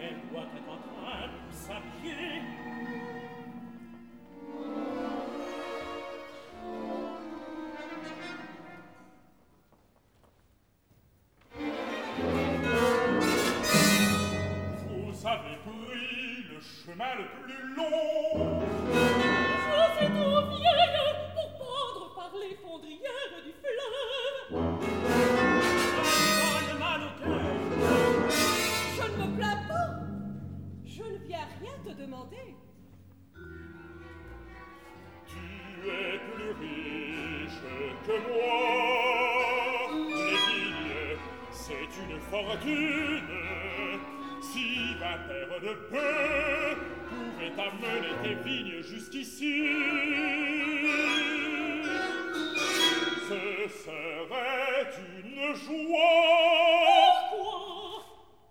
Elle doit être en train de s'habiller. Vous avez pris le chemin le plus long. Je suis trop vieille pour pendre par les fondrières du fleuve. J'ai mal au cœur. Je ne me plains pas. Je ne viens rien te demander. Tu es plus riche que moi. Les vignes, c'est une fortune. Si 20 paires de bœufs pouvaient amener tes vignes jusqu'ici, ce serait une joie. Pourquoi?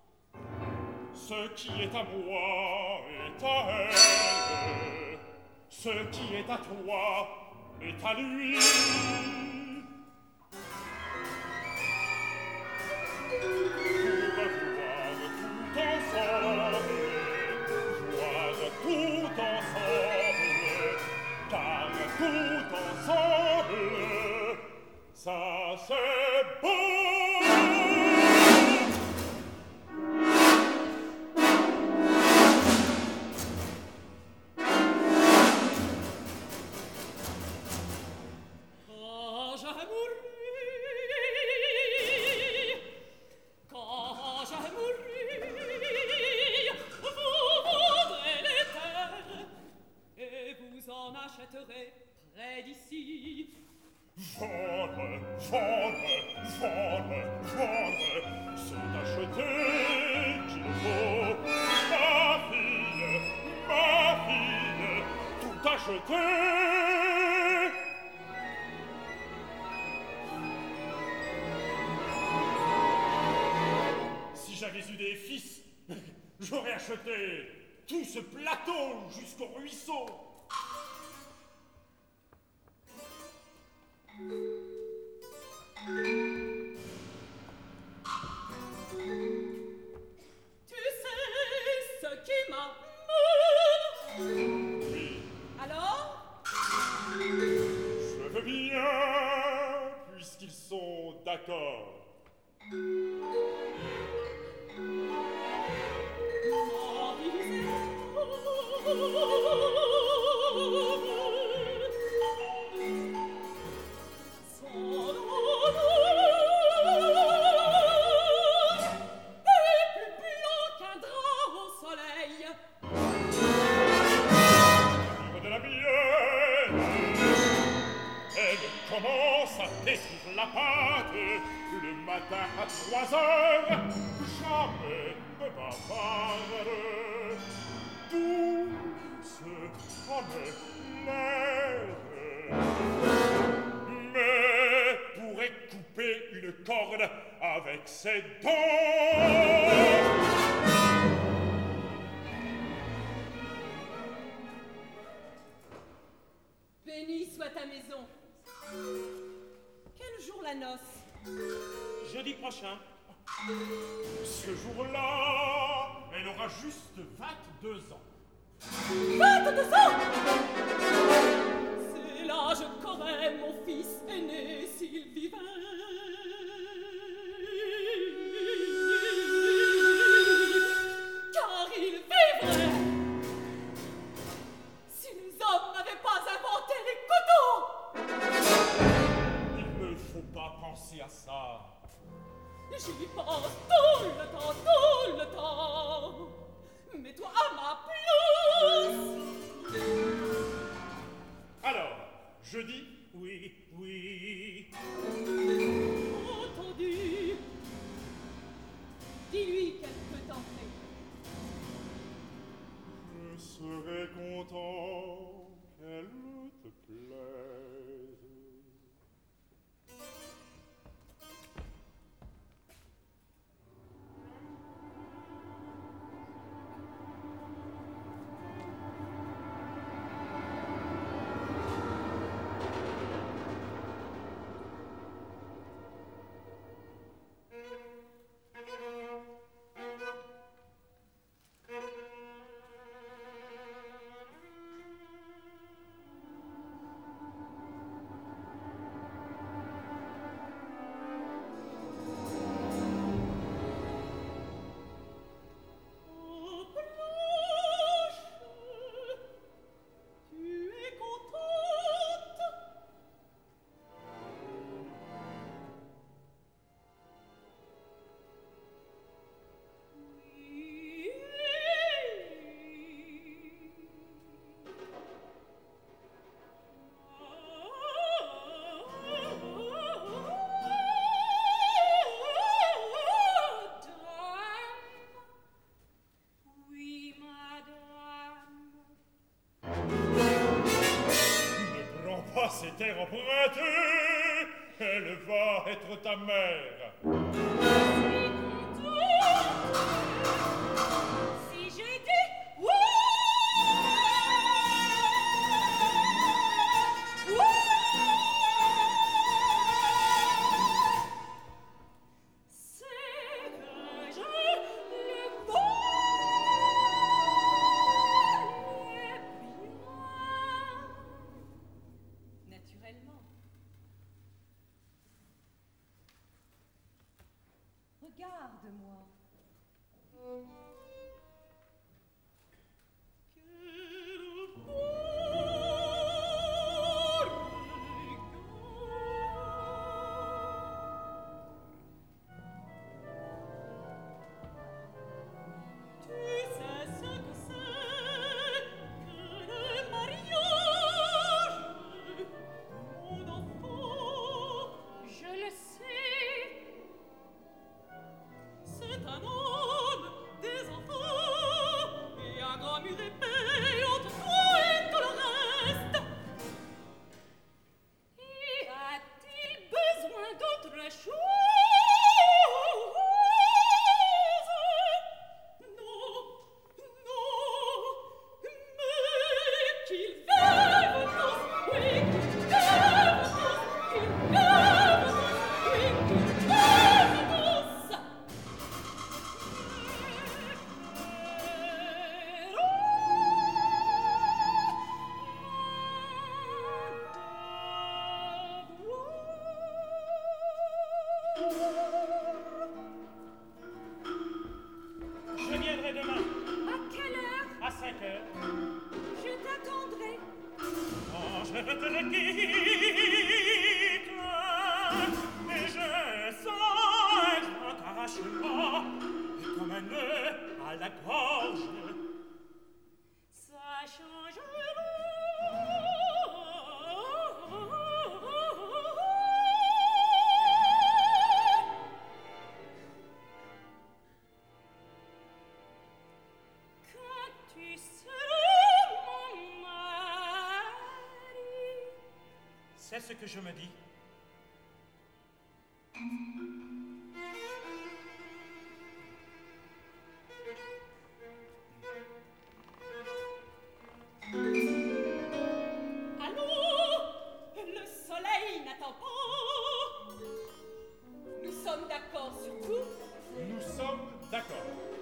Ce qui est à moi est à elle. Ce qui est à toi est à lui. Tout ensemble, car tout ensemble, ça c'est beau. Quand je mourrai, quand je mourrai, vous vendrez les terres et vous en achèterez près d'ici. Vendre, c'est acheter qu'il faut. Ma fille, tout acheter. Si j'avais eu des fils, j'aurais acheté tout ce plateau jusqu'au ruisseau. Tu sais ce qui m'amène. Oui, Alors? je veux bien, puisqu'ils sont d'accord. Livre de la mienne, elle commence à pétrir la pâte le matin à 3 heures. Jamais ne bavarde, douce comme l'air, mais pourrait couper une corde avec ses dents. Bénie soit ta maison. Quel jour la noce? Jeudi prochain. Ce jour-là, elle aura juste 22 ans. 22 ans! C'est l'âge qu'aurait mon fils aîné s'il vivait. Car il vivrait si les hommes n'avaient pas inventé les couteaux. Il ne faut pas penser à ça. J'y pense tout le temps. Mets-toi à ma place. Alors, je dis oui, oui. Entendu. Dis-lui qu'elle peut entrer. Je serais content qu'elle te plaise. Elle va être ta mère. Si j'ai dit oui, oui, c'est que je le voulais bien. Naturellement. Regarde-moi. Quel beau regard. Tu sais ce que c'est que le mariage, mon enfant, je le sais. C'est un homme, des enfants, et un grand mur épais entre toi et tout le reste. Et a-t-il besoin d'autre chose? Non, non, mais qu'il vive tous, oui, qu'il vive tous, qu'il vive tous, oui, qu'il vive tous. Je viendrai demain, À quelle heure? à 5 heures. Je t'attendrai. Quand je te quitte, et je sens un grand arrachement, comme un nœud à la gorge. Ça change. Quand tu seras mon mari. C'est ce que je me dis. Allô? Le soleil n'attend pas. Nous sommes d'accord sur tout. Nous sommes d'accord.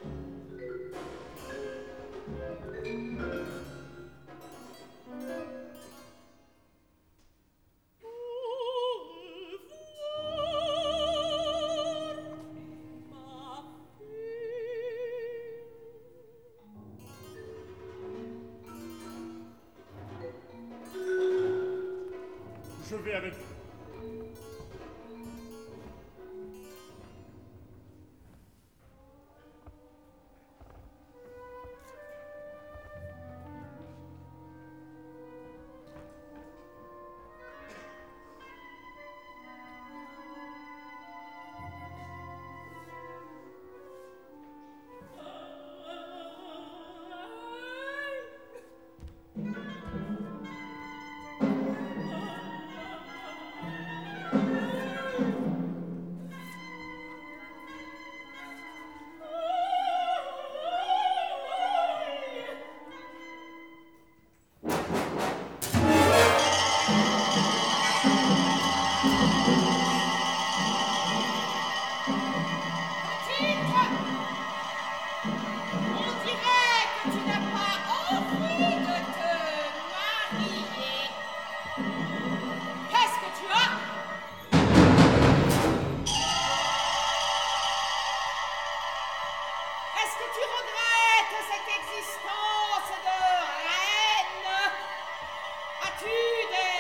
Je vais avec vous. existence de reine? As-tu des